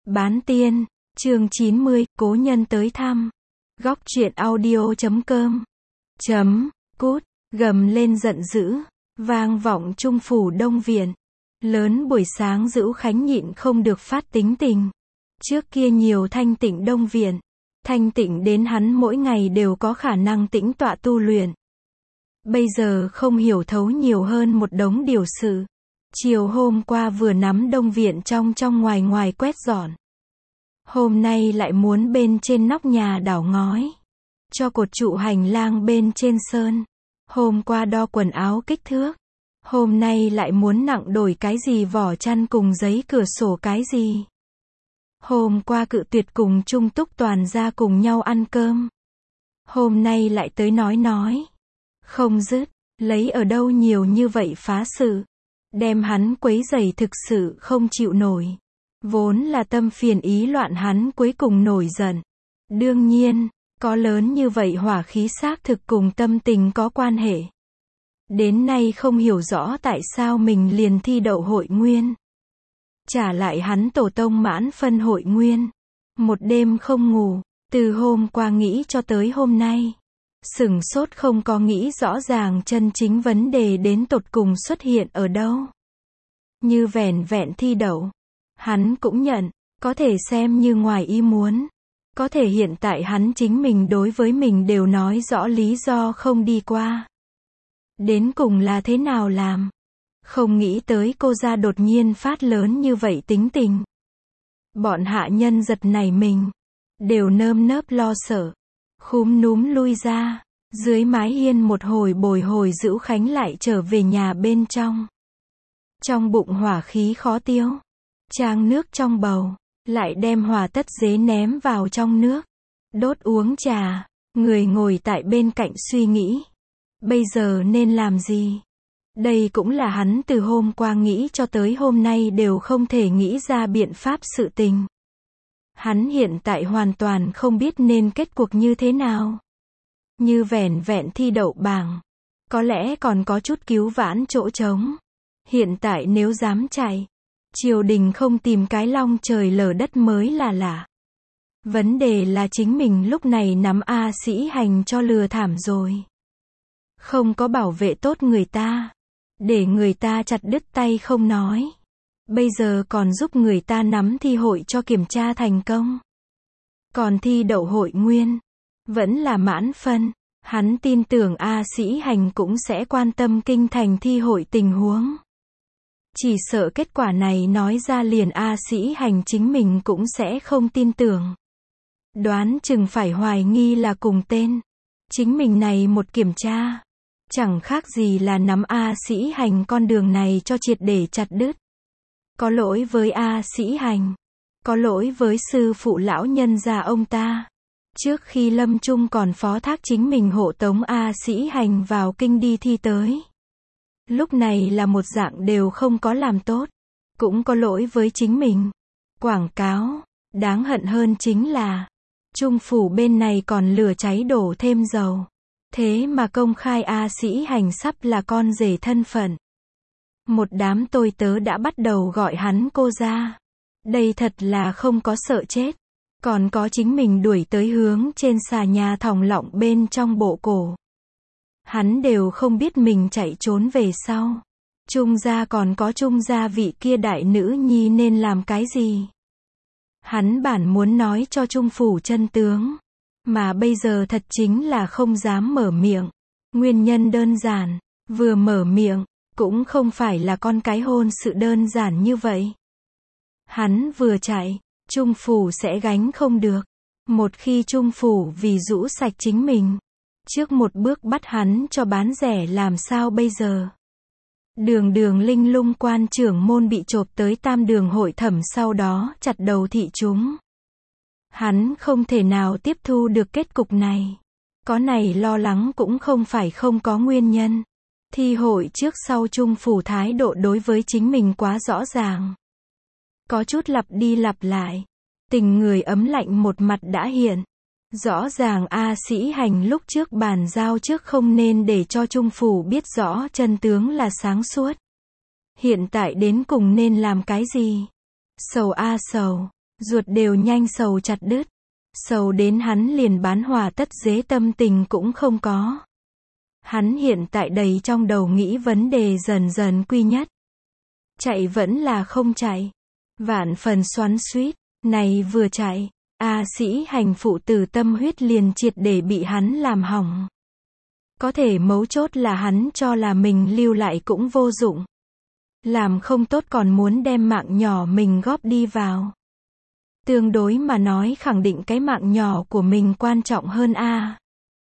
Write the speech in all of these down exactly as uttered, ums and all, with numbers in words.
Bán tiên, chương chín mươi, cố nhân tới thăm. Góc truyện audio chấm com. Chấm, cút, gầm lên giận dữ, vang vọng trung phủ Đông Viện. Lớn buổi sáng Dữu Khánh nhịn không được phát tính tình. Trước kia nhiều thanh tịnh Đông Viện. Thanh tịnh đến hắn mỗi ngày đều có khả năng tĩnh tọa tu luyện. Bây giờ không hiểu thấu nhiều hơn một đống điều sự. Chiều hôm qua vừa nắm Đông Viện trong trong ngoài ngoài quét dọn. Hôm nay lại muốn bên trên nóc nhà đảo ngói. Cho cột trụ hành lang bên trên sơn. Hôm qua đo quần áo kích thước. Hôm nay lại muốn nặng đổi cái gì vỏ chăn cùng giấy cửa sổ cái gì. Hôm qua cự tuyệt cùng Trung Túc toàn ra cùng nhau ăn cơm. Hôm nay lại tới nói nói. Không dứt, lấy ở đâu nhiều như vậy phá sự. Đem hắn quấy rầy thực sự không chịu nổi. Vốn là tâm phiền ý loạn hắn cuối cùng nổi giận. Đương nhiên, có lớn như vậy hỏa khí xác thực cùng tâm tình có quan hệ. Đến nay không hiểu rõ tại sao mình liền thi đậu hội nguyên. Trả lại hắn tổ tông mãn phân hội nguyên. Một đêm không ngủ, từ hôm qua nghĩ cho tới hôm nay. Sửng sốt không có nghĩ rõ ràng chân chính vấn đề đến tột cùng xuất hiện ở đâu. Như vẻn vẹn thi đậu. Hắn cũng nhận, có thể xem như ngoài ý muốn. Có thể hiện tại hắn chính mình đối với mình đều nói rõ lý do không đi qua. Đến cùng là thế nào làm? Không nghĩ tới cô ra đột nhiên phát lớn như vậy tính tình. Bọn hạ nhân giật nảy mình. Đều nơm nớp lo sợ. Khúm núm lui ra. Dưới mái hiên một hồi bồi hồi Dữu Khánh lại trở về nhà bên trong. Trong bụng hỏa khí khó tiêu. Trang nước trong bầu. Lại đem hòa tất dế ném vào trong nước. Đốt uống trà. Người ngồi tại bên cạnh suy nghĩ. Bây giờ nên làm gì? Đây cũng là hắn từ hôm qua nghĩ cho tới hôm nay đều không thể nghĩ ra biện pháp sự tình. Hắn hiện tại hoàn toàn không biết nên kết cuộc như thế nào. Như vẻn vẹn thi đậu bảng. Có lẽ còn có chút cứu vãn chỗ trống. Hiện tại nếu dám chạy. Triều đình không tìm cái long trời lở đất mới là lạ. Vấn đề là chính mình lúc này nắm A Sĩ Hành cho lừa thảm rồi. Không có bảo vệ tốt người ta. Để người ta chặt đứt tay không nói. Bây giờ còn giúp người ta nắm thi hội cho kiểm tra thành công. Còn thi đậu hội nguyên. Vẫn là mãn phân. Hắn tin tưởng A Sĩ Hành cũng sẽ quan tâm kinh thành thi hội tình huống. Chỉ sợ kết quả này nói ra liền A Sĩ Hành chính mình cũng sẽ không tin tưởng. Đoán chừng phải hoài nghi là cùng tên. Chính mình này một kiểm tra. Chẳng khác gì là nắm A Sĩ Hành con đường này cho triệt để chặt đứt. Có lỗi với A Sĩ Hành. Có lỗi với sư phụ lão nhân gia ông ta. Trước khi lâm chung còn phó thác chính mình hộ tống A Sĩ Hành vào kinh đi thi tới. Lúc này là một dạng đều không có làm tốt. Cũng có lỗi với chính mình. Quảng cáo. Đáng hận hơn chính là. Trung phủ bên này còn lửa cháy đổ thêm dầu. Thế mà công khai A Sĩ Hành sắp là con rể thân phận. Một đám tôi tớ đã bắt đầu gọi hắn cô ra. Đây thật là không có sợ chết. Còn có chính mình đuổi tới hướng trên xà nhà thòng lọng bên trong bộ cổ. Hắn đều không biết mình chạy trốn về sau. Trung gia còn có Trung gia vị kia đại nữ nhi nên làm cái gì. Hắn bản muốn nói cho Trung phủ chân tướng. Mà bây giờ thật chính là không dám mở miệng. Nguyên nhân đơn giản. Vừa mở miệng. Cũng không phải là con cái hôn sự đơn giản như vậy. Hắn vừa chạy. Trung phủ sẽ gánh không được. Một khi Trung phủ vì rũ sạch chính mình. Trước một bước bắt hắn cho bán rẻ làm sao bây giờ. Đường đường linh lung quan trưởng môn bị chộp tới tam đường hội thẩm sau đó chặt đầu thị chúng. Hắn không thể nào tiếp thu được kết cục này. Có này lo lắng cũng không phải không có nguyên nhân. Thi hội trước sau Trung phủ thái độ đối với chính mình quá rõ ràng. Có chút lặp đi lặp lại. Tình người ấm lạnh một mặt đã hiện. Rõ ràng A Sĩ Hành lúc trước bàn giao trước không nên để cho Trung phủ biết rõ chân tướng là sáng suốt. Hiện tại đến cùng nên làm cái gì? Sầu a sầu. ruột đều nhanh sầu chặt đứt. Sầu đến hắn liền bán Hòa Tất Dế tâm tình cũng không có. Hắn hiện tại đầy trong đầu nghĩ vấn đề dần dần quy nhất. Chạy vẫn là không chạy. Vạn phần xoắn xuýt, này vừa chạy, A Sĩ Hành phụ tử tâm huyết liền triệt để bị hắn làm hỏng. Có thể mấu chốt là hắn cho là mình lưu lại cũng vô dụng. Làm không tốt còn muốn đem mạng nhỏ mình góp đi vào. Tương đối mà nói khẳng định cái mạng nhỏ của mình quan trọng hơn A.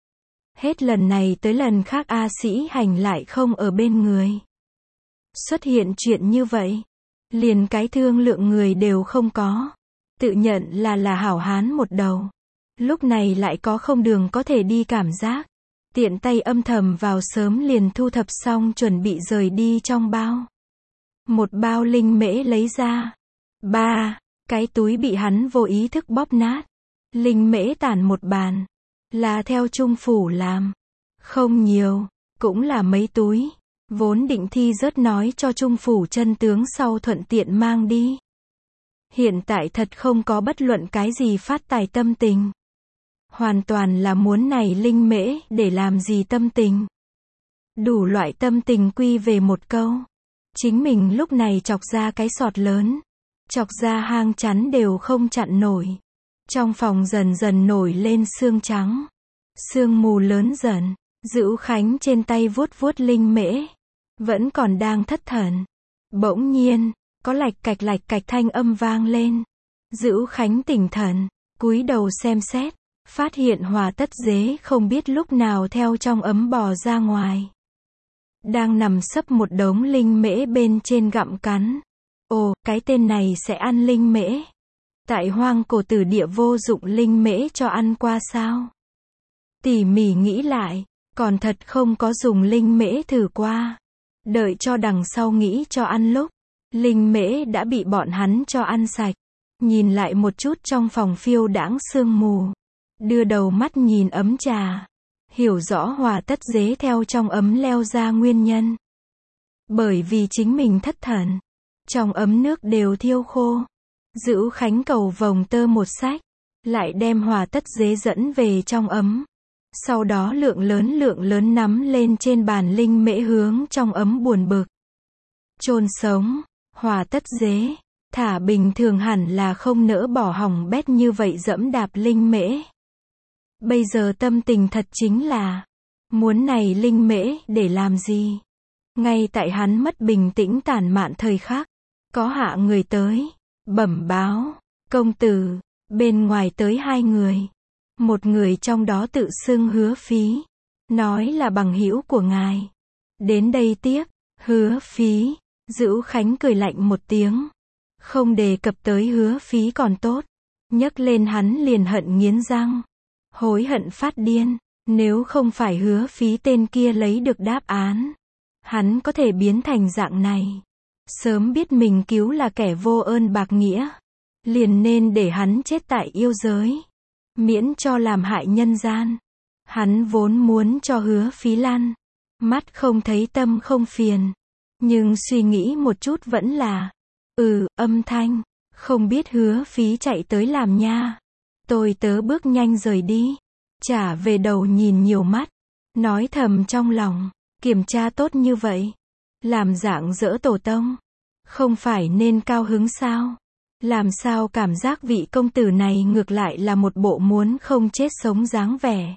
Hết lần này tới lần khác A Sĩ Hành lại không ở bên người. Xuất hiện chuyện như vậy. Liền cái thương lượng người đều không có. Tự nhận là là hảo hán một đầu. Lúc này lại có không đường có thể đi cảm giác. Tiện tay âm thầm vào sớm liền thu thập xong chuẩn bị rời đi trong bao. Một bao linh mễ lấy ra. Ba, cái túi bị hắn vô ý thức bóp nát. Linh mễ tản một bàn. Là theo trung phủ làm. Không nhiều, cũng là mấy túi. Vốn định thi rớt nói cho trung phủ chân tướng sau thuận tiện mang đi. Hiện tại thật không có bất luận cái gì phát tài tâm tình. Hoàn toàn là muốn này linh mễ để làm gì tâm tình. Đủ loại tâm tình quy về một câu. Chính mình lúc này chọc ra cái sọt lớn. Chọc ra hang chắn đều không chặn nổi. Trong phòng dần dần nổi lên sương trắng. Sương mù lớn dần. Dữu Khánh trên tay vuốt vuốt linh mễ. Vẫn còn đang thất thần. Bỗng nhiên, có lạch cạch lạch cạch thanh âm vang lên. Dữu Khánh tỉnh thần, cúi đầu xem xét, phát hiện Hòa Tất Dế không biết lúc nào theo trong ấm bò ra ngoài. Đang nằm sấp một đống linh mễ bên trên gặm cắn. Ồ, cái tên này sẽ ăn linh mễ. Tại hoang cổ tử địa vô dụng linh mễ cho ăn qua sao? Tỉ mỉ nghĩ lại, còn thật không có dùng linh mễ thử qua. Đợi cho đằng sau nghĩ cho ăn lúc, linh mễ đã bị bọn hắn cho ăn sạch. Nhìn lại một chút trong phòng phiêu đãng sương mù. Đưa đầu mắt nhìn ấm trà. Hiểu rõ Hòa Tất Dế theo trong ấm leo ra nguyên nhân. Bởi vì chính mình thất thần. Trong ấm nước đều thiêu khô. Dữu Khánh cầu vòng tơ một sách. Lại đem Hòa Tất Dế dẫn về trong ấm. Sau đó lượng lớn lượng lớn nắm lên trên bàn linh mễ hướng trong ấm buồn bực. Chôn sống, Hòa Tất Dế, thả bình thường hẳn là không nỡ bỏ hỏng bét như vậy dẫm đạp linh mễ. Bây giờ tâm tình thật chính là, muốn này linh mễ để làm gì? Ngay tại hắn mất bình tĩnh tản mạn thời khắc, có hạ người tới, bẩm báo, công tử, bên ngoài tới hai người. Một người trong đó tự xưng Hứa Phí, nói là bằng hữu của ngài. Đến đây tiếp, Hứa Phí, Dữu Khánh cười lạnh một tiếng. Không đề cập tới Hứa Phí còn tốt. Nhấc lên hắn liền hận nghiến răng. Hối hận phát điên, nếu không phải Hứa Phí tên kia lấy được đáp án. Hắn có thể biến thành dạng này. Sớm biết mình cứu là kẻ vô ơn bạc nghĩa. Liền nên để hắn chết tại yêu giới. Miễn cho làm hại nhân gian. Hắn vốn muốn cho Hứa Phí lăn. Mắt không thấy tâm không phiền. Nhưng suy nghĩ một chút vẫn là. Ừ, âm thanh. Không biết Hứa Phí chạy tới làm nha. Tôi tớ bước nhanh rời đi. Trả về đầu nhìn nhiều mắt. Nói thầm trong lòng. Kiểm tra tốt như vậy. Làm dạng dỡ tổ tông. Không phải nên cao hứng sao? Làm sao cảm giác vị công tử này ngược lại là một bộ muốn không chết sống dáng vẻ.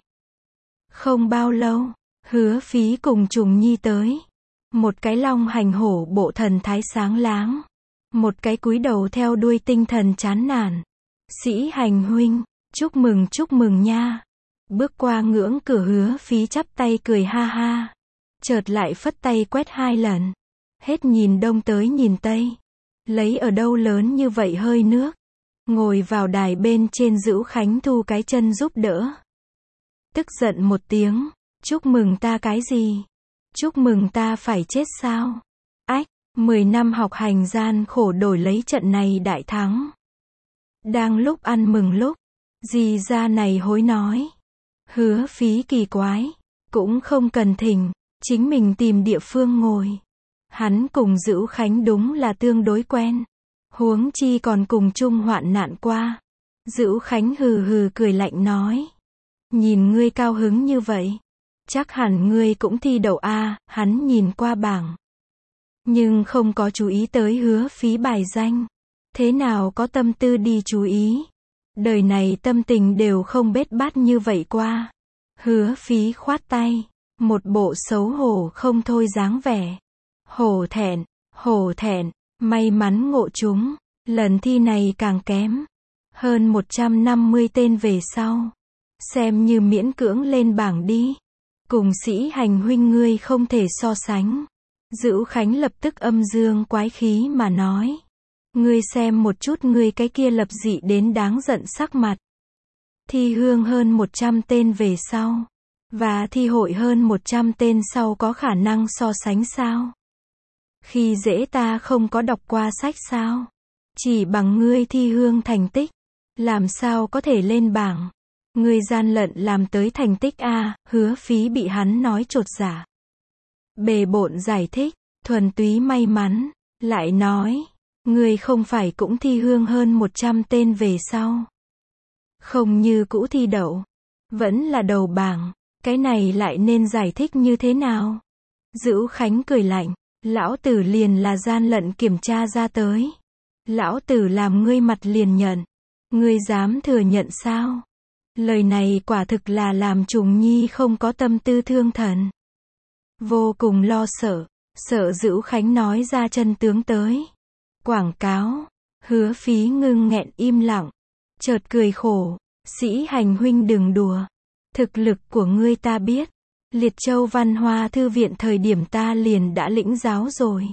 Không bao lâu, Hứa Phí cùng Trùng Nhi tới. Một cái long hành hổ bộ thần thái sáng láng. Một cái cúi đầu theo đuôi tinh thần chán nản. Sĩ Hành huynh, chúc mừng chúc mừng nha. Bước qua ngưỡng cửa Hứa Phí chắp tay cười ha ha. Chợt lại phất tay quét hai lần. Hết nhìn đông tới nhìn tây. Lấy ở đâu lớn như vậy hơi nước. Ngồi vào đài bên trên Dữu Khánh thu cái chân giúp đỡ. Tức giận một tiếng. Chúc mừng ta cái gì? Chúc mừng ta phải chết sao? Ách, mười năm học hành gian khổ đổi lấy trận này đại thắng. Đang lúc ăn mừng lúc. Dì ra này hối nói. Hứa Phí kỳ quái. Cũng không cần thỉnh. Chính mình tìm địa phương ngồi. Hắn cùng Dữu Khánh đúng là tương đối quen. Huống chi còn cùng chung hoạn nạn qua. Dữu Khánh hừ hừ cười lạnh nói. Nhìn ngươi cao hứng như vậy. Chắc hẳn ngươi cũng thi đậu a. Hắn nhìn qua bảng. Nhưng không có chú ý tới Hứa Phí bài danh. Thế nào có tâm tư đi chú ý. Đời này tâm tình đều không bết bát như vậy qua. Hứa Phí khoát tay. Một bộ xấu hổ không thôi dáng vẻ. Hổ thẹn, hổ thẹn, may mắn ngộ chúng. Lần thi này càng kém. Hơn một trăm năm mươi tên về sau. Xem như miễn cưỡng lên bảng đi. Cùng Sĩ Hành huynh ngươi không thể so sánh. Dữu Khánh lập tức âm dương quái khí mà nói. Ngươi xem một chút ngươi cái kia lập dị đến đáng giận sắc mặt. Thi hương hơn một trăm tên về sau. Và thi hội hơn một trăm tên sau có khả năng so sánh sao? Khi dễ ta không có đọc qua sách sao? Chỉ bằng ngươi thi hương thành tích. Làm sao có thể lên bảng? Ngươi gian lận làm tới thành tích a. Hứa Phí bị hắn nói chột dạ. Bề bộn giải thích. Thuần túy may mắn. Lại nói. Ngươi không phải cũng thi hương hơn một trăm tên về sau. Không như cũ thi đậu. Vẫn là đầu bảng. Cái này lại nên giải thích như thế nào? Dữu Khánh cười lạnh. Lão tử liền là gian lận kiểm tra ra tới. Lão tử làm ngươi mặt liền nhận. Ngươi dám thừa nhận sao? Lời này quả thực là làm Trùng Nhi không có tâm tư thương thần. Vô cùng lo sợ. Sợ Dữu Khánh nói ra chân tướng tới. Quảng cáo. Hứa Phí ngưng nghẹn im lặng. Chợt cười khổ. Sĩ Hành huynh đừng đùa. Thực lực của ngươi ta biết. Liệt Châu Văn Hoa Thư viện thời điểm ta liền đã lĩnh giáo rồi.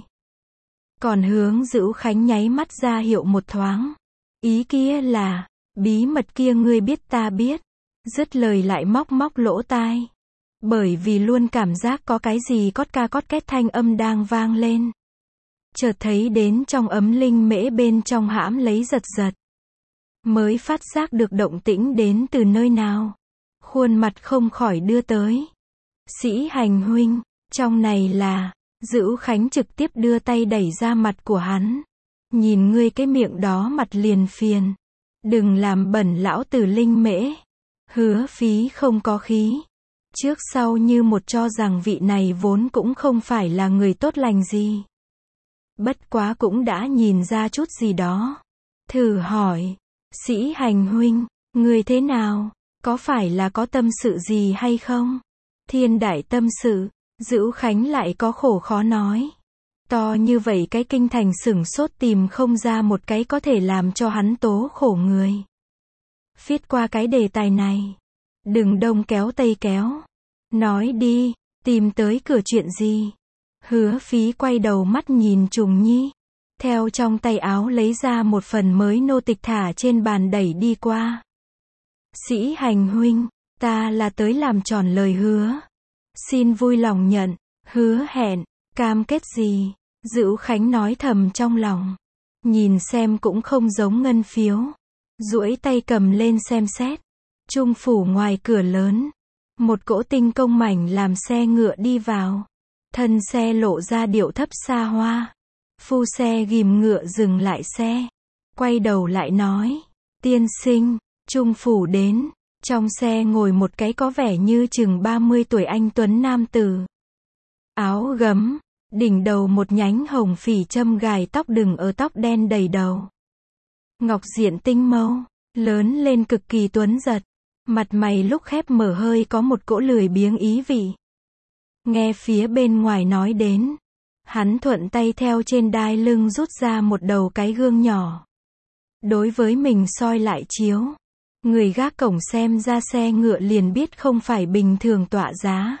Còn hướng Dữu Khánh nháy mắt ra hiệu một thoáng. Ý kia là, bí mật kia ngươi biết ta biết. Dứt lời lại móc móc lỗ tai. Bởi vì luôn cảm giác có cái gì cót ca cót két thanh âm đang vang lên. Chợt thấy đến trong ấm linh mễ bên trong hãm lấy giật giật. Mới phát giác được động tĩnh đến từ nơi nào. Khuôn mặt không khỏi đưa tới. Sĩ Hành huynh, trong này là, Dữu Khánh trực tiếp đưa tay đẩy ra mặt của hắn. Nhìn ngươi cái miệng đó mặt liền phiền. Đừng làm bẩn lão tử linh mễ. Hứa Phí không có khí. Trước sau như một cho rằng vị này vốn cũng không phải là người tốt lành gì. Bất quá cũng đã nhìn ra chút gì đó. Thử hỏi, Sĩ Hành huynh, người thế nào? Có phải là có tâm sự gì hay không? Thiên đại tâm sự. Dữu Khánh lại có khổ khó nói. To như vậy cái kinh thành sửng sốt tìm không ra một cái có thể làm cho hắn tố khổ người. Phiết qua cái đề tài này. Đừng đông kéo tây kéo. Nói đi, tìm tới cửa chuyện gì? Hứa Phí quay đầu mắt nhìn Trùng Nhi. Theo trong tay áo lấy ra một phần mới nô tịch thả trên bàn đẩy đi qua. Sĩ Hành huynh, ta là tới làm tròn lời hứa. Xin vui lòng nhận, hứa hẹn, cam kết gì? Dữu Khánh nói thầm trong lòng. Nhìn xem cũng không giống ngân phiếu. Duỗi tay cầm lên xem xét. Trung phủ ngoài cửa lớn. Một cỗ tinh công mảnh làm xe ngựa đi vào. Thân xe lộ ra điệu thấp xa hoa. Phu xe ghìm ngựa dừng lại xe. Quay đầu lại nói. Tiên sinh, Trung phủ đến. Trong xe ngồi một cái có vẻ như chừng ba mươi tuổi anh tuấn nam tử. Áo gấm, đỉnh đầu một nhánh hồng phỉ châm gài tóc đừng ở tóc đen đầy đầu. Ngọc diện tinh mâu, lớn lên cực kỳ tuấn giật. Mặt mày lúc khép mở hơi có một cỗ lười biếng ý vị. Nghe phía bên ngoài nói đến. Hắn thuận tay theo trên đai lưng rút ra một đầu cái gương nhỏ. Đối với mình soi lại chiếu. Người gác cổng xem ra xe ngựa liền biết không phải bình thường tọa giá.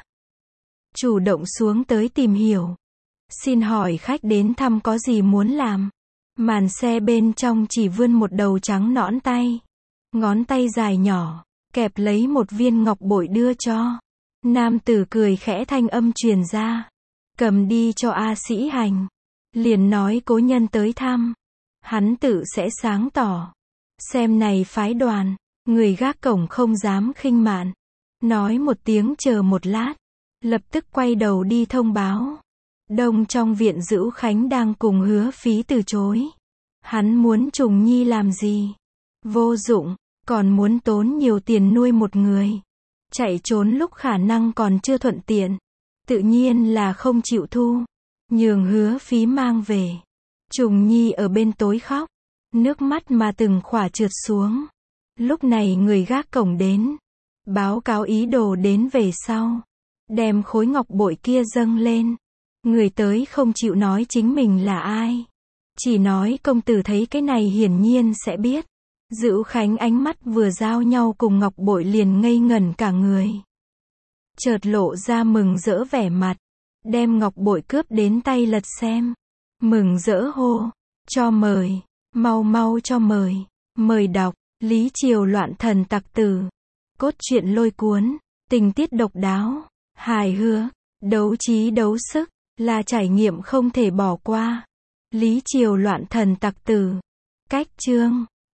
Chủ động xuống tới tìm hiểu. Xin hỏi khách đến thăm có gì muốn làm? Màn xe bên trong chỉ vươn một đầu trắng nõn tay. Ngón tay dài nhỏ, kẹp lấy một viên ngọc bội đưa cho. Nam tử cười khẽ thanh âm truyền ra. Cầm đi cho A Sĩ Hành. Liền nói cố nhân tới thăm. Hắn tự sẽ sáng tỏ. Xem này phái đoàn. Người gác cổng không dám khinh mạn. Nói một tiếng chờ một lát. Lập tức quay đầu đi thông báo. Đông trong viện Dữu Khánh đang cùng Hứa Phí từ chối. Hắn muốn Trùng Nhi làm gì? Vô dụng, còn muốn tốn nhiều tiền nuôi một người. Chạy trốn lúc khả năng còn chưa thuận tiện. Tự nhiên là không chịu thu. Nhường Hứa Phí mang về. Trùng Nhi ở bên tối khóc. Nước mắt mà từng khỏa trượt xuống. Lúc này người gác cổng đến. Báo cáo ý đồ đến về sau. Đem khối ngọc bội kia dâng lên. Người tới không chịu nói chính mình là ai. Chỉ nói công tử thấy cái này hiển nhiên sẽ biết. Dữu Khánh ánh mắt vừa giao nhau cùng ngọc bội liền ngây ngẩn cả người. Chợt lộ ra mừng rỡ vẻ mặt. Đem ngọc bội cướp đến tay lật xem. Mừng rỡ hô. Cho mời. Mau mau cho mời. Mời đọc. Lý Triều loạn thần tặc tử. Cốt truyện lôi cuốn. Tình tiết độc đáo. Hài hước. Đấu trí đấu sức. Là trải nghiệm không thể bỏ qua. Lý Triều loạn thần tặc tử. Cách chương.